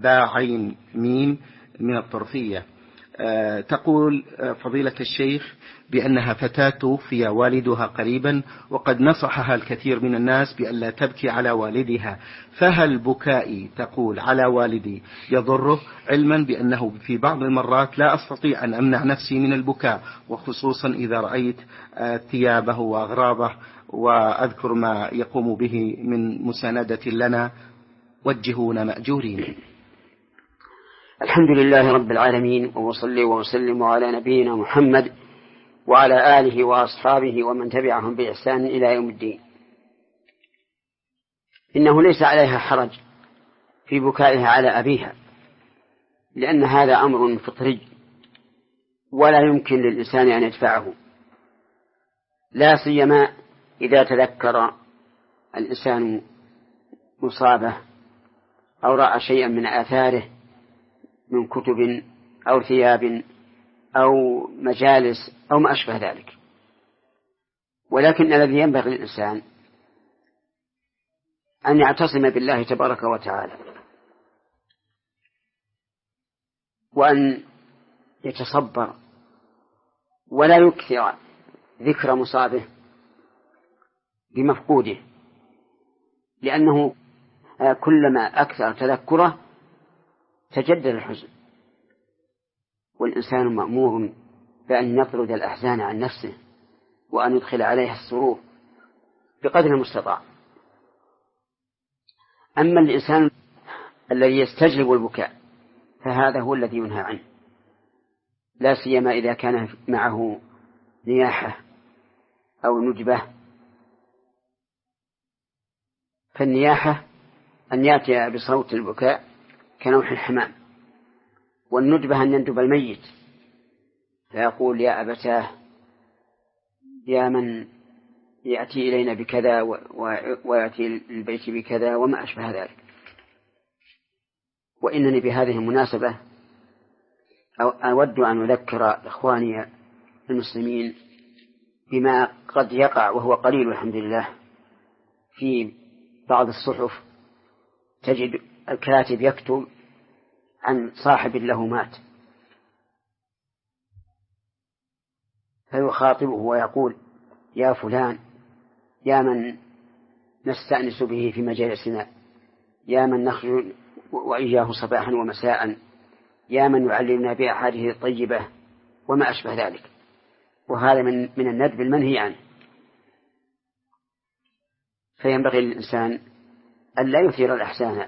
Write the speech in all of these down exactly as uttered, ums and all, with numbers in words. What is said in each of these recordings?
باء عين ميم من الطرفية. تقول فضيلة الشيخ بأنها فتاة توفي والدها قريبا، وقد نصحها الكثير من الناس بأن لا تبكي على والدها، فهل بكائي تقول على والدي يضره، علما بأنه في بعض المرات لا أستطيع أن أمنع نفسي من البكاء، وخصوصا إذا رأيت ثيابه وأغراضه، وأذكر ما يقوم به من مساندة لنا، وجهون مأجورين. الحمد لله رب العالمين، وصلي وسلم على نبينا محمد وعلى آله وأصحابه ومن تبعهم بإحسان إلى يوم الدين. إنه ليس عليها حرج في بكائها على أبيها، لأن هذا أمر فطري ولا يمكن للإنسان أن يدفعه، لا سيما إذا تذكر الإنسان مصابه أو رأى شيئا من آثاره من كتب أو ثياب أو مجالس أو ما أشبه ذلك. ولكن الذي ينبغي للإنسان أن يعتصم بالله تبارك وتعالى، وأن يتصبر ولا يكثر ذكر مصابه بمفقوده، لأنه كلما أكثر تذكره تجدد الحزن، والإنسان مأمور بأن يطرد الأحزان عن نفسه وأن يدخل عليها السرور بقدر المستطاع. أما الإنسان الذي يستجلب البكاء فهذا هو الذي ينهى عنه، لا سيما إذا كان معه نياحة أو نجبة. فالنياحة أن يأتي بصوت البكاء كنوح الحمام، والندبة أن يندب الميت فيقول يا أبتاه يا من يأتي إلينا بكذا ويأتي البيت بكذا وما أشبه ذلك. وإنني بهذه المناسبة أود أن أذكر إخواني المسلمين بما قد يقع وهو قليل الحمد لله في بعض الصحف، تجد الكاتب يكتب عن صاحب له مات فيخاطبه ويقول يا فلان يا من نستأنس به في مجالسنا، يا من نخرج وإياه صباحا ومساء، يا من يعلمنا بأحاديث الطيبة وما أشبه ذلك. وهذا من من الندب المنهي عنه. فينبغي للإنسان أن لا يثير الأحزان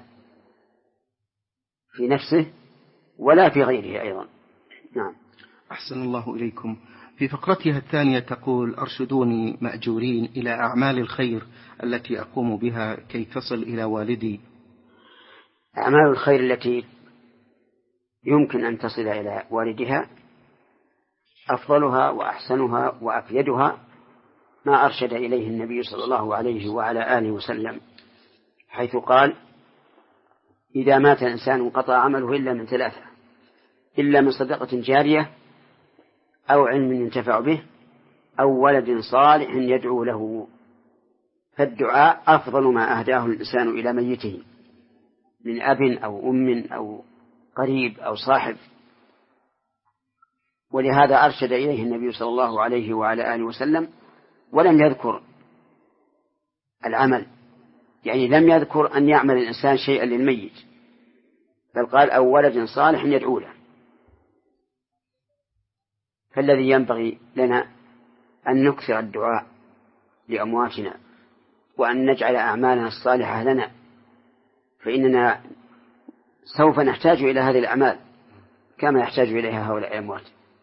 في نفسه ولا في غيره أيضا. نعم. أحسن الله إليكم. في فقرتها الثانية تقول أرشدوني مأجورين إلى أعمال الخير التي أقوم بها كي تصل إلى والدي. أعمال الخير التي يمكن أن تصل إلى والدها أفضلها وأحسنها وأفيدها ما أرشد إليه النبي صلى الله عليه وعلى آله وسلم، حيث قال إذا مات إنسان انقطع عمله إلا من ثلاثة: إلا من صدقة جارية أو علم ينتفع به أو ولد صالح يدعو له. فالدعاء أفضل ما أهداه الإنسان إلى ميته من أب أو أم أو قريب أو صاحب. ولهذا أرشد إليه النبي صلى الله عليه وعلى آله وسلم، ولم يذكر العمل، يعني لم يذكر أن يعمل الإنسان شيئا للميت، بل قال أو ولد صالح يدعو له. فالذي ينبغي لنا أن نكثر الدعاء لأمواتنا وأن نجعل أعمالنا الصالحة لنا، فإننا سوف نحتاج إلى هذه الأعمال كما يحتاج إليها هؤلاء الأموات.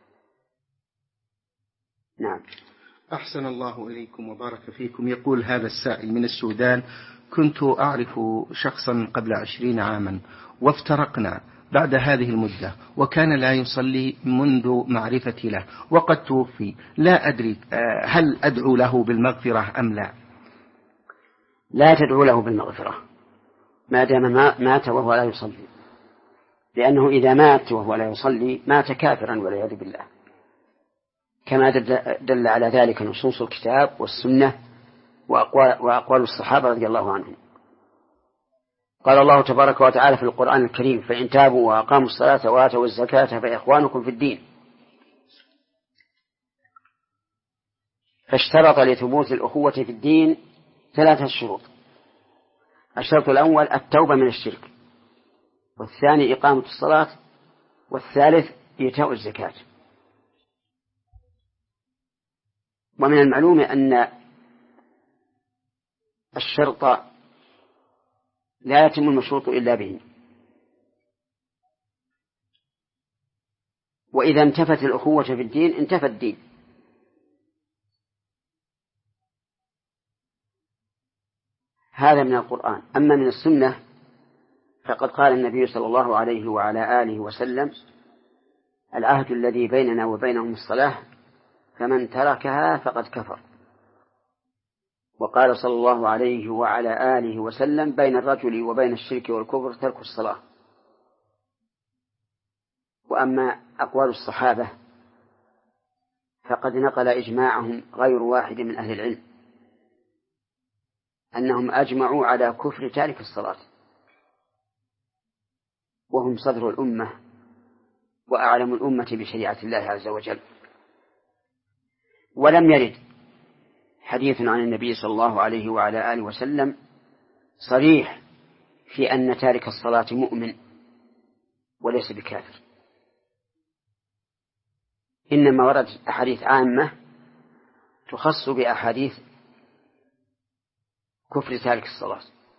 نعم. أحسن الله إليكم وبارك فيكم. يقول هذا السائل من السودان: كنت أعرف شخصا قبل عشرين عاما وافترقنا بعد هذه المدة، وكان لا يصلي منذ معرفتي له وقد توفي، لا أدري هل أدعو له بالمغفرة أم لا؟ لا تدعو له بالمغفرة ما دام مات وهو لا يصلي، لأنه إذا مات وهو لا يصلي مات كافرا والعياذ بالله، كما دل على ذلك نصوص الكتاب والسنة وأقوال, وأقوال الصحابة رضي الله عنهم. قال الله تبارك وتعالى في القرآن الكريم: فإن تابوا وأقاموا الصلاة وآتوا الزكاة فإخوانكم في الدين. فاشترط لثبوت الأخوة في الدين ثلاثة شروط: الشرط الأول التوبة من الشرك، والثاني إقامة الصلاة، والثالث إيتاء الزكاة. ومن المعلوم أن الشرط لا يتم المشروط إلا به، وإذا انتفت الأخوة في الدين انتفى الدين. هذا من القرآن. أما من السنة فقد قال النبي صلى الله عليه وعلى آله وسلم: العهد الذي بيننا وبينهم الصلاة، فمن تركها فقد كفر. وقال صلى الله عليه وعلى آله وسلم: بين الرجل وبين الشرك والكفر ترك الصلاة. وأما أقوال الصحابة فقد نقل إجماعهم غير واحد من أهل العلم أنهم أجمعوا على كفر تارك الصلاة، وهم صدر الأمة وأعلم الأمة بشريعة الله عز وجل. ولم يرد حديث عن النبي صلى الله عليه وعلى آله وسلم صريح في أن تارك الصلاة مؤمن وليس بكافر، إنما وردت أحاديث عامة تخص بأحاديث كفر تارك الصلاة.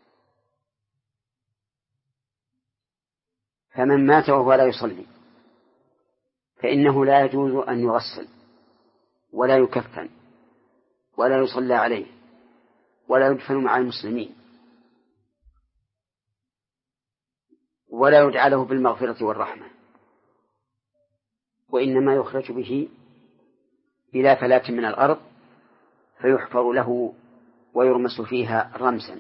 فمن مات وهو لا يصلي فإنه لا يجوز أن يغسل ولا يكفن ولا يصلى عليه ولا يدفن مع المسلمين ولا يدعى له بالمغفرة والرحمة، وإنما يخرج به إلى فلاة من الأرض فيحفر له ويرمس فيها رمسا،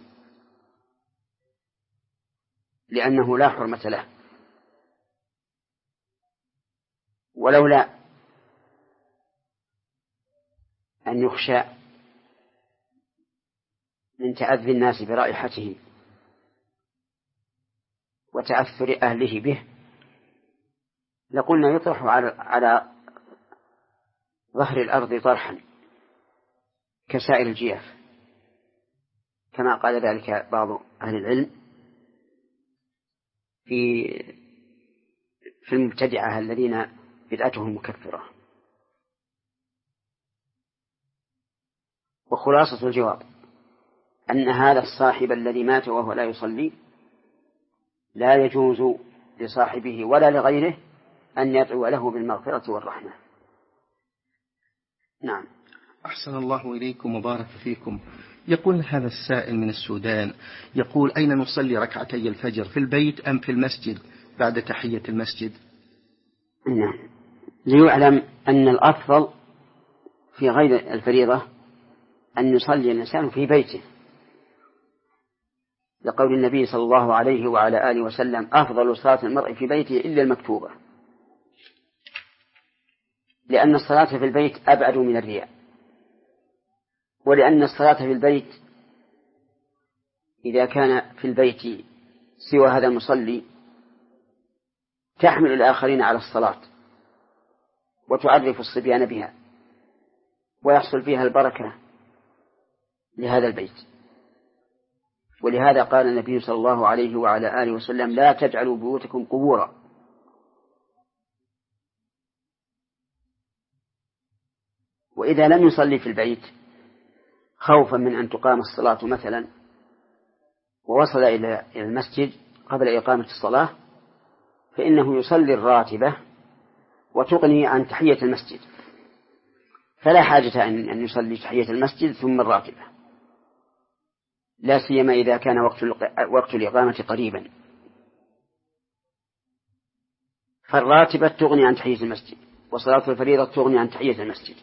لأنه لا حرمة له. ولولا أن يخشى من تأذي الناس برائحته وتأثر أهله به لقلنا يطرح على ظهر الأرض طرحا كسائر الجياف، كما قال ذلك بعض أهل العلم في في المبتدعة الذين بدعتهم مكفرة. وخلاصة الجواب أن هذا الصاحب الذي مات وهو لا يصلي لا يجوز لصاحبه ولا لغيره أن يدعو له بالمغفرة والرحمة. نعم. أحسن الله إليكم وبارك فيكم. يقول هذا السائل من السودان، يقول: أين نصلي ركعتي الفجر، في البيت أم في المسجد بعد تحية المسجد؟ نعم. ليعلم أن الأفضل في غير الفريضة أن يصلي الإنسان في بيته، لقول النبي صلى الله عليه وعلى آله وسلم: أفضل صلاة المرء في بيته إلا المكتوبة، لأن الصلاة في البيت أبعد من الرياء، ولأن الصلاة في البيت إذا كان في البيت سوى هذا المصلي تحمل الآخرين على الصلاة وتعرف الصبيان بها ويحصل فيها البركة لهذا البيت. ولهذا قال النبي صلى الله عليه وعلى آله وسلم: لا تجعلوا بيوتكم قبورا. وإذا لم يصلي في البيت خوفا من أن تقام الصلاة مثلا ووصل إلى المسجد قبل إقامة الصلاة فإنه يصلي الراتبة وتغني عن تحية المسجد، فلا حاجة أن يصلي تحية المسجد ثم الراتبة، لا سيما إذا كان وقت وقت الإقامة قريبا، فالراتبة تغني عن تحية المسجد وصلاة الفريضة تغني عن تحية المسجد.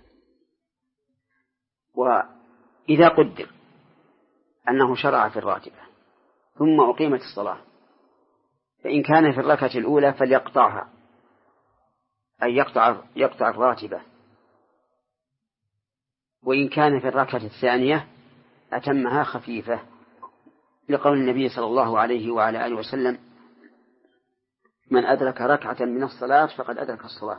وإذا قدر أنه شرع في الراتبة ثم أقيمت الصلاة فإن كان في الركعة الأولى فليقطعها، أي يقطع يقطع الراتبة، وإن كان في الركعة الثانية أتمها خفيفة لقول النبي صلى الله عليه وعلى آله وسلم: من أدرك ركعة من الصلاة فقد أدرك الصلاة.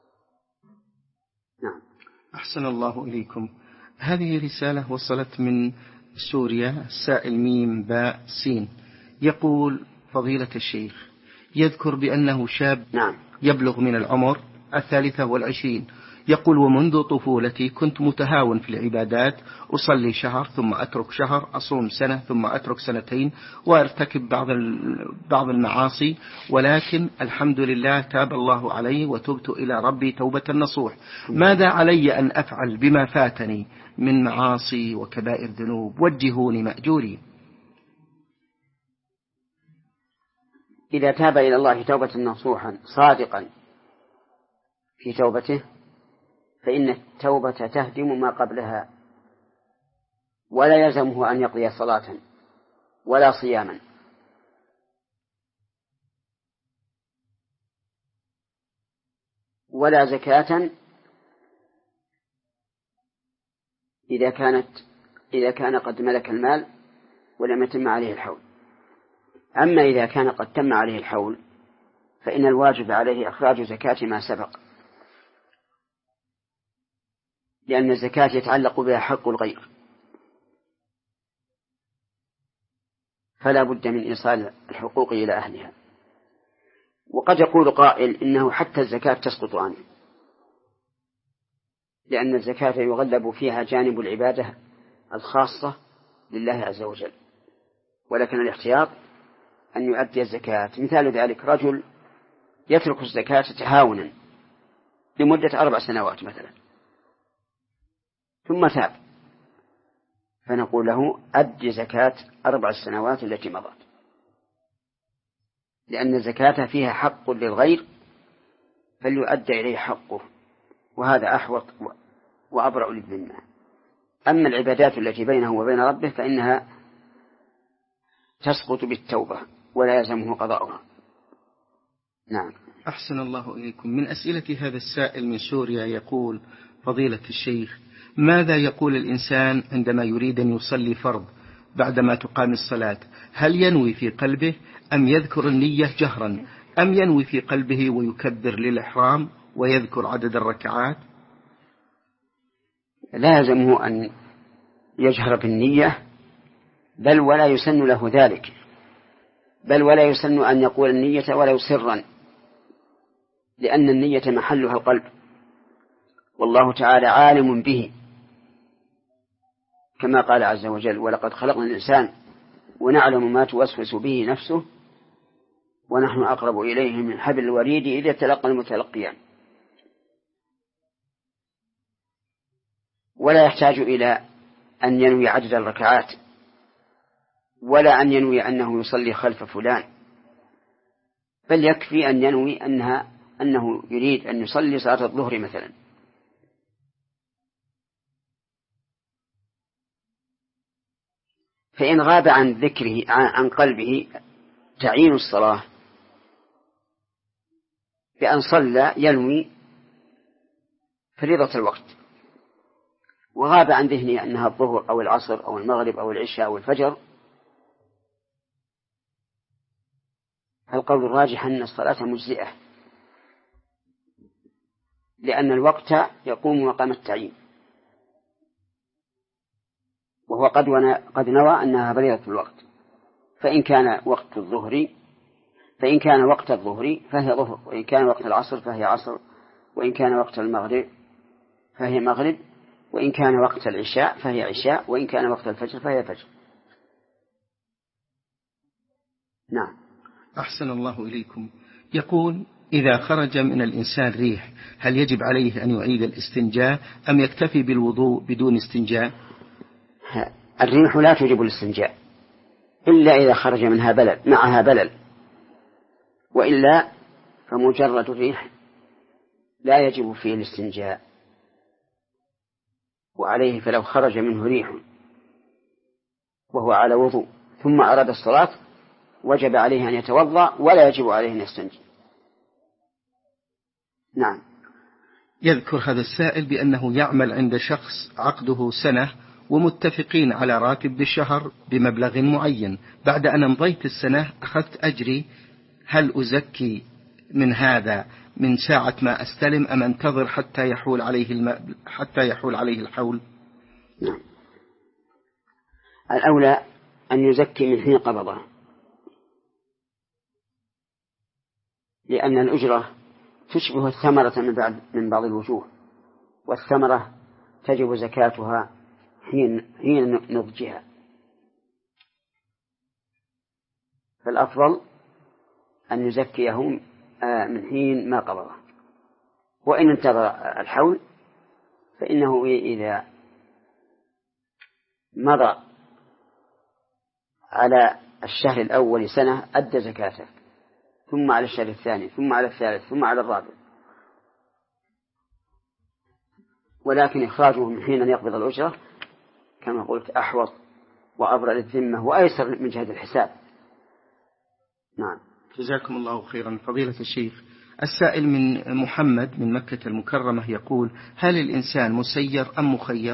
نعم. أحسن الله إليكم. هذه رسالة وصلت من سوريا، السائل ميم باء سين، يقول: فضيلة الشيخ، يذكر بأنه شاب نعم. يبلغ من العمر الثالثة والعشرين، يقول: ومنذ طفولتي كنت متهاون في العبادات، أصلي شهر ثم أترك شهر، أصوم سنة ثم أترك سنتين، وأرتكب بعض بعض المعاصي، ولكن الحمد لله تاب الله علي وتبت إلى ربي توبة نصوح. ماذا علي أن أفعل بما فاتني من معاصي وكبائر ذنوب؟ وجهوني مأجوري. إذا تاب إلى الله توبة نصوحا صادقا في توبته فإن التوبة تهدم ما قبلها، ولا يلزمه أن يقضي صلاة ولا صياما، ولا زكاة إذا كانت إذا كان قد ملك المال ولم يتم عليه الحول. أما إذا كان قد تم عليه الحول فإن الواجب عليه إخراج زكاة ما سبق، لأن الزكاة يتعلق بها حق الغير، فلا بد من إيصال الحقوق إلى أهلها. وقد يقول قائل إنه حتى الزكاة تسقط عنه، لأن الزكاة يغلب فيها جانب العبادة الخاصة لله عز وجل، ولكن الاحتياط أن يؤدي الزكاة. مثال ذلك رجل يترك الزكاة تهاونا لمدة أربع سنوات مثلا، ثم تاب، فنقول له: أدي زكاة أربع السنوات التي مضت، لأن الزكاة فيها حق للغير فليؤدى إليه حقه، وهذا أحوط وأبرأ للذمة. أما العبادات التي بينه وبين ربه فإنها تسقط بالتوبة ولا يلزمه قضاؤها. نعم. أحسن الله إليكم. من أسئلة هذا السائل من سوريا يقول: فضيلة الشيخ، ماذا يقول الإنسان عندما يريد أن يصلي فرض بعدما تقام الصلاة؟ هل ينوي في قلبه أم يذكر النية جهرا، أم ينوي في قلبه ويكبر للإحرام ويذكر عدد الركعات؟ لا يلزمه أن يجهر بالنية، بل ولا يسن له ذلك، بل ولا يسن أن يقول النية ولو سرا، لأن النية محلها القلب، والله تعالى عالم به، كما قال عز وجل: ولقد خلقنا الإنسان ونعلم ما توسوس به نفسه ونحن أقرب إليه من حبل الوريد إذ يتلقى المتلقيان. ولا يحتاج إلى أن ينوي عدد الركعات، ولا أن ينوي أنه يصلي خلف فلان، بل يكفي أن ينوي أنها أنه يريد أن يصلي صلاة الظهر مثلا. فإن غاب عن ذكره عن قلبه تعيين الصلاة بأن صلى ينوي فريضة الوقت، وغاب عن ذهنه أنها الظهر أو العصر أو المغرب أو العشاء أو الفجر، القول الراجح أن الصلاة مجزئة، لأن الوقت يقوم مقام التعيين، وهو قد قد نوى أنها فريضة الوقت. فإن كان وقت الظهر فإن كان وقت الظهر فهي ظهر، وإن كان وقت العصر فهي عصر، وإن كان وقت المغرب فهي مغرب، وإن كان وقت العشاء فهي عشاء، وإن كان وقت الفجر فهي فجر. نعم. أحسن الله إليكم. يقول: إذا خرج من الإنسان ريح هل يجب عليه أن يعيد الاستنجاء أم يكتفي بالوضوء بدون استنجاء؟ الريح لا تجب الاستنجاء إلا إذا خرج منها بلل معها بلل، وإلا فمجرد الريح لا يجب فيه الاستنجاء. وعليه فلو خرج منه ريح وهو على وضوء ثم أراد الصلاة وجب عليه أن يتوضأ ولا يجب عليه أن يستنجي. نعم. يذكر هذا السائل بأنه يعمل عند شخص عقده سنة ومتفقين على راتب بالشهر بمبلغ معين، بعد أن امضيت السنة أخذت أجري، هل أزكي من هذا من ساعة ما أستلم أم أنتظر حتى يحول عليه الم... حتى يحول عليه الحول؟ نعم. الأولى أن يزكي من حين قبضه، لأن الأجرة تشبه الثمرة من بعض من بعض الوجوه، والثمرة تجب زكاتها حين حين نضجها، فالأفضل أن يزكيه من حين ما قبضه. وإن انتظر الحول فإنه إذا مضى على الشهر الأول سنة أدى زكاته، ثم على الشهر الثاني، ثم على الثالث، ثم على الرابع. ولكن إخراجه من حين أن يقبض الأجرة كما قلت أحوط وأبرأ للذمة وأيسر من جهة الحساب. نعم. جزاكم الله خيرا فضيلة الشيخ. السائل من محمد من مكة المكرمة يقول: هل الإنسان مسير أم مخير؟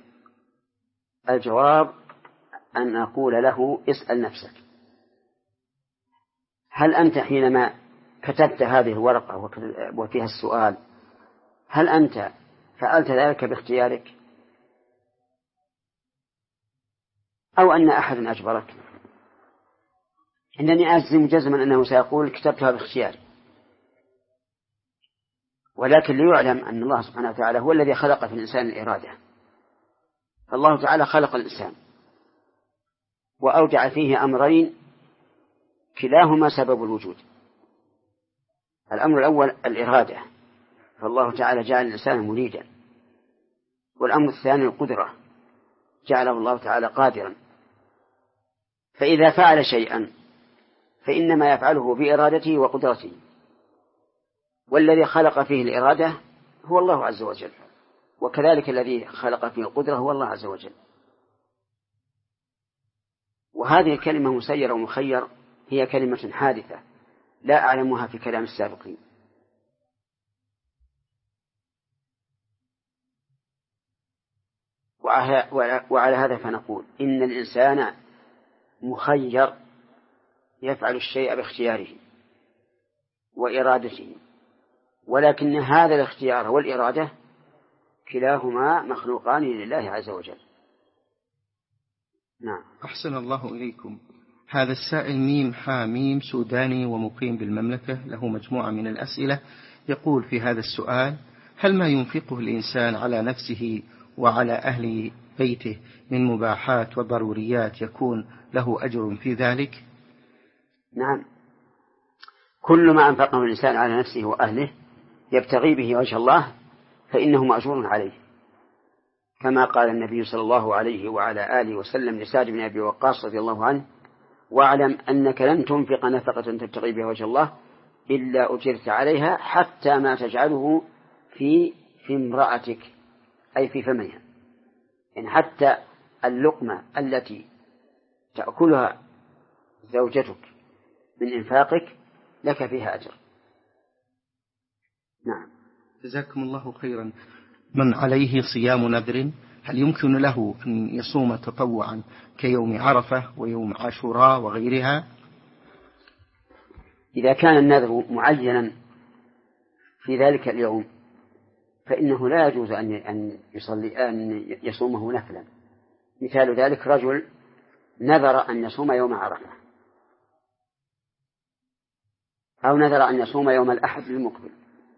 الجواب أن أقول له: اسأل نفسك، هل أنت حينما كتبت هذه الورقة وفيها السؤال هل أنت فعلت ذلك باختيارك أو أن أحد أجبرك؟ إنني أجزم جزما أنه سيقول كتبتها باختياري، ولكن ليعلم أن الله سبحانه وتعالى هو الذي خلق في الإنسان الإرادة. فالله تعالى خلق الإنسان وأودع فيه أمرين كلاهما سبب الوجود. الأمر الأول الإرادة، فالله تعالى جعل الإنسان مريدا. والأمر الثاني القدرة، جعله الله تعالى قادرا. فإذا فعل شيئا فإنما يفعله بإرادته وقدرته، والذي خلق فيه الإرادة هو الله عز وجل، وكذلك الذي خلق فيه القدرة هو الله عز وجل. وهذه الكلمة مسير ومخير هي كلمة حادثة لا أعلمها في كلام السابقين. وعلى هذا فنقول إن الإنسان مخير يفعل الشيء باختياره وإرادته، ولكن هذا الاختيار والإرادة كلاهما مخلوقان لله عز وجل. نعم. أحسن الله إليكم. هذا السائل ميم حاميم سوداني ومقيم بالمملكة، له مجموعة من الأسئلة. يقول في هذا السؤال: هل ما ينفقه الإنسان على نفسه وعلى أهل بيته من مباحات وضروريات يكون له أجر في ذلك؟ نعم، كل ما أنفقه الإنسان على نفسه وأهله يبتغي به وجه الله فإنه مأجور عليه، كما قال النبي صلى الله عليه وعلى آله وسلم لسعد بن أبي وقاص رضي الله عنه: واعلم أنك لن تنفق نفقة تبتغي بها وجه الله إلا أجرت عليها حتى ما تجعله في في امرأتك، أي في فمها، يعني حتى اللقمة التي تأكلها زوجتك من إنفاقك لك فيها أجر. نعم. جزاكم الله خيرا. من عليه صيام نذر هل يمكن له أن يصوم تطوعا كيوم عرفة ويوم عاشوراء وغيرها؟ إذا كان النذر معينا في ذلك اليوم فإنه لا يجوز أن يصلي أن يصومه نفلا. مثال ذلك رجل نذر أن يصوم يوم عرفة، أو نذر أن يصوم يوم الأحد المقبل،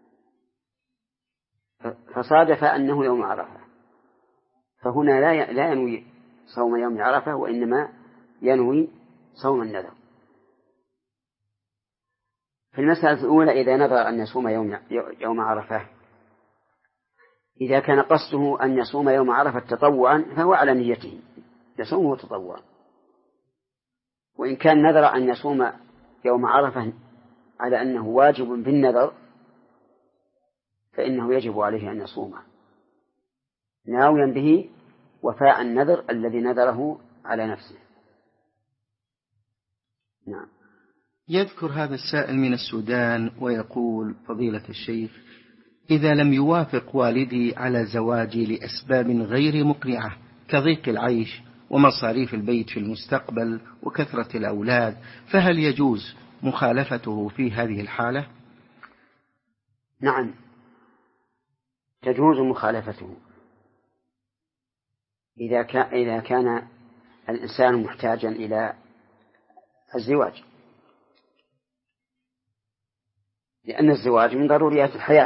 فصادف أنه يوم عرفة، فهنا لا ينوي صوم يوم عرفة وإنما ينوي صوم النذر. في المسألة الأولى إذا نذر أن يصوم يوم يوم عرفة، إذا كان قصده أن يصوم يوم عرفة تطوعا فهو على نيته يصومه تطوعا، وإن كان نذر أن يصوم يوم عرفة على أنه واجب بالنذر فإنه يجب عليه أن يصومه ناويا به وفاء النذر الذي نذره على نفسه. نعم. يذكر هذا السائل من السودان ويقول: فضيلة الشيخ، إذا لم يوافق والدي على زواجي لأسباب غير مقنعة كضيق العيش ومصاريف البيت في المستقبل وكثرة الأولاد، فهل يجوز مخالفته في هذه الحالة؟ نعم، تجوز مخالفته إذا كان إذا كان الإنسان محتاجا إلى الزواج، لأن الزواج من ضروريات الحياة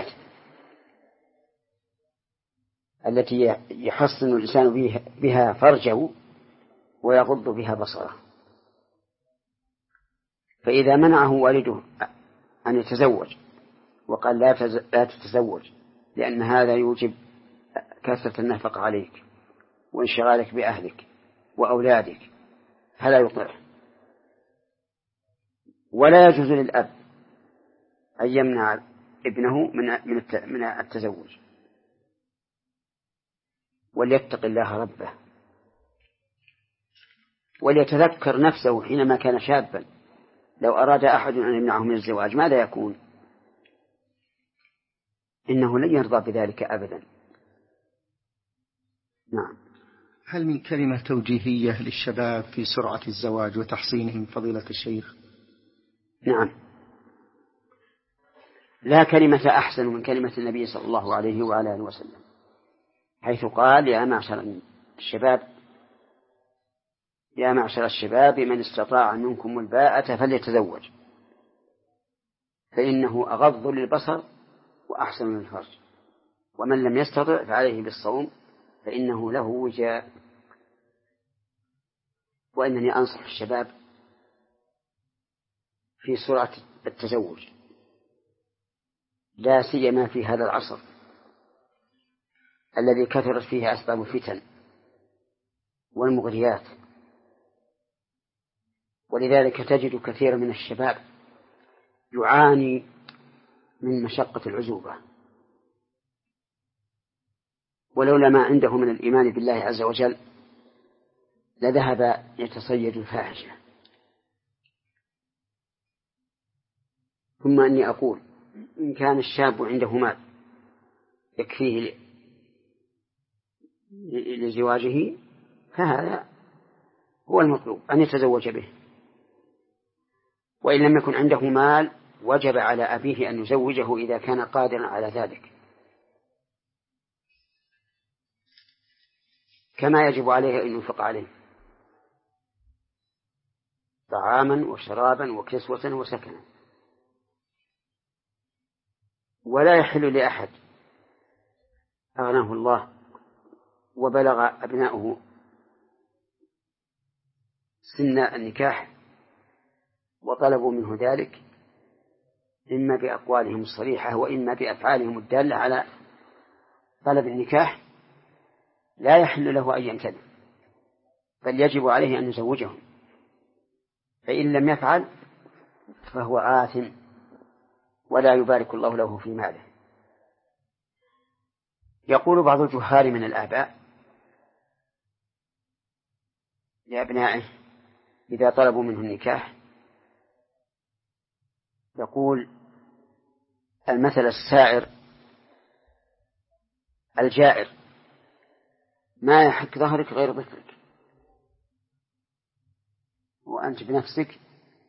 التي يحصن الإنسان بها فرجه ويغض بها بصره. فإذا منعه والده أن يتزوج وقال لا تتزوج لأن هذا يوجب كثرة النفقة عليك وانشغالك بأهلك وأولادك، فلا يطيعه. ولا يجوز للأب أن يمنع ابنه من التزوج، وليتق الله ربه وليتذكر نفسه حينما كان شابا. لو أراد أحد أن يمنعه من الزواج ماذا يكون؟ إنه لن يرضى بذلك أبدا. نعم. هل من كلمة توجيهية للشباب في سرعة الزواج وتحصينهم فضيلة الشيخ؟ نعم، لا كلمة أحسن من كلمة النبي صلى الله عليه وعلى آله وسلم، حيث قال يا معشر الشباب يا معشر الشباب من استطاع منكم الباءة فليتزوج فإنه أغض للبصر وأحسن للفرج، ومن لم يستطع فعليه بالصوم فإنه له وجاء. وإنني أنصح الشباب في سرعة التزوج، لا سيما في هذا العصر الذي كثرت فيه أسباب الفتن والمغريات، ولذلك تجد كثير من الشباب يعاني من مشقة العزوبة، ولولا ما عنده من الإيمان بالله عز وجل لذهب يتصيد الفاحشة. ثم أني أقول إن كان الشاب عنده مال يكفيه لزواجه فهذا هو المطلوب أن يتزوج به، وإن لم يكن عنده مال وجب على أبيه أن يزوجه إذا كان قادرا على ذلك، كما يجب عليه أن ينفق عليه طعاما وشرابا وكسوة وسكنا. ولا يحل لأحد أغناه الله وبلغ أبناؤه سن النكاح وطلبوا منه ذلك إما بأقوالهم الصريحة وإما بأفعالهم الدالة على طلب النكاح، لا يحل له أن يمتنع، بل يجب عليه أن يزوجهم، فإن لم يفعل فهو آثم ولا يبارك الله له في ماله. يقول بعض الجهال من الآباء لأبنائه إذا طلبوا منه النكاح، يقول المثل السائر الجائر ما يحك ظهرك غير ظفرك، وأنت بنفسك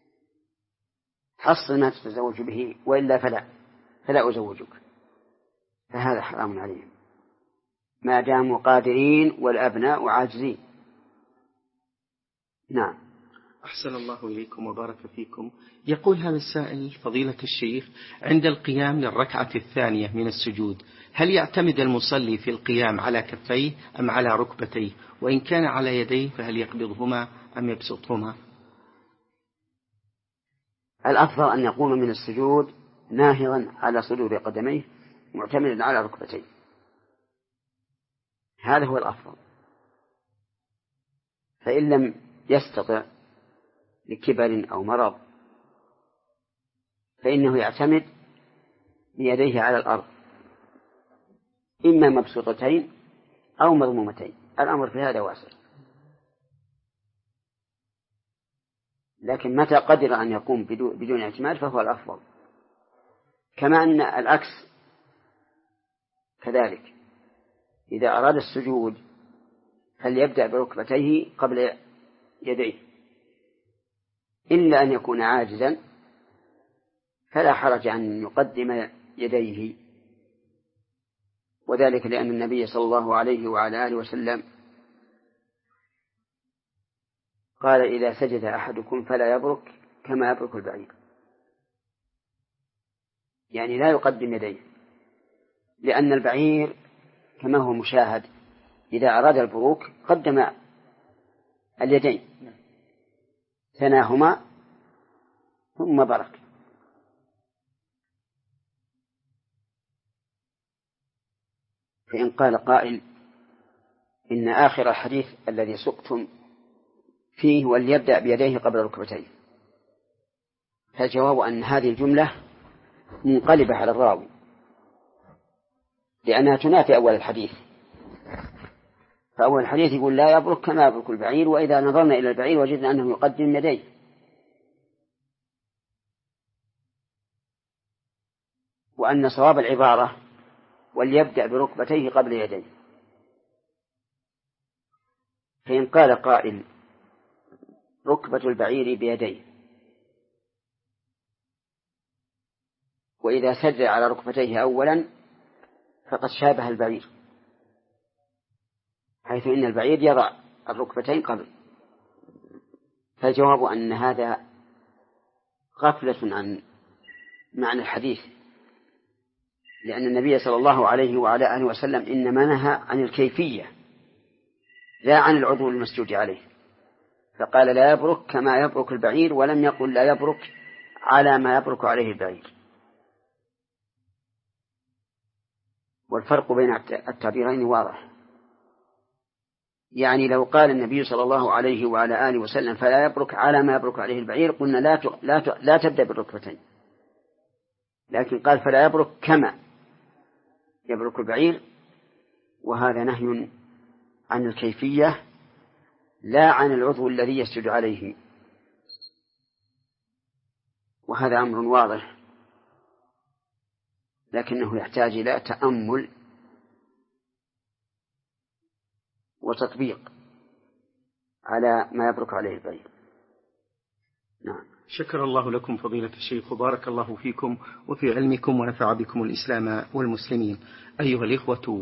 حصل ما تتزوج به وإلا فلا فلا أزوجك، فهذا حرام عليهم ما داموا قادرين والأبناء عاجزين. نعم. أحسن الله إليكم وبارك فيكم. يقول هذا السائل فضيلة الشيخ عند القيام للركعة الثانية من السجود هل يعتمد المصلي في القيام على كفيه أم على ركبتيه؟ وإن كان على يديه فهل يقبضهما أم يبسطهما؟ الأفضل أن يقوم من السجود ناهضا على صدور قدميه معتمدا على ركبتيه، هذا هو الأفضل. فإن لم يستطع لكبر أو مرض فإنه يعتمد بيديه على الأرض إما مبسوطتين أو مضمومتين، الأمر في هذا واسع، لكن متى قدر أن يقوم بدون اعتماد فهو الأفضل. كما أن العكس كذلك، إذا أراد السجود فليبدأ بركبتيه قبل يديه، إلا أن يكون عاجزا فلا حرج أن يقدم يديه، وذلك لأن النبي صلى الله عليه وعلى آله وسلم قال إذا سجد أحدكم فلا يبرك كما يبرك البعير، يعني لا يقدم يديه، لأن البعير كما هو مشاهد إذا أراد البروك قدم اليدين ثناهما ثم برك. فإن قال قائل إن آخر الحديث الذي سقتم فيه وليبدأ بيديه قبل ركبتيه، فالجواب أن هذه الجملة منقلبة على الراوي، لأنها تنافي أول الحديث. فأول الحديث يقول لا يبرك كما يبرك البعير، وإذا نظرنا إلى البعير وجدنا أنه يقدم يديه، وأن صواب العبارة وليبدأ بركبتيه قبل يديه. فإن قال قائل ركبة البعير بيديه، وإذا سجد على ركبتيه أولا فقد شابه البعير، حيث إن البعير يضع الركبتين قبل. فالجواب أن هذا غفلة عن معنى الحديث، لأن النبي صلى الله عليه وعلى آله وسلم إنما نهى عن الكيفية لا عن العضو المسجود عليه، فقال لا يبرك كما يبرك البعير، ولم يقل لا يبرك على ما يبرك عليه البعير. والفرق بين التعبيرين واضح، يعني لو قال النبي صلى الله عليه وعلى آله وسلم فلا يبرك على ما يبرك عليه البعير قلنا لا لا لا تبدأ بالركبتين، لكن قال فلا يبرك كما يبرك البعير، وهذا نهي عن الكيفية لا عن العضو الذي يسجد عليه، وهذا أمر واضح لكنه يحتاج إلى تأمل وتطبيق على ما يبرك عليه البعير. نعم. شكر الله لكم فضيلة الشيخ وبارك الله فيكم وفي علمكم ونفع بكم الإسلام والمسلمين. أيها الإخوة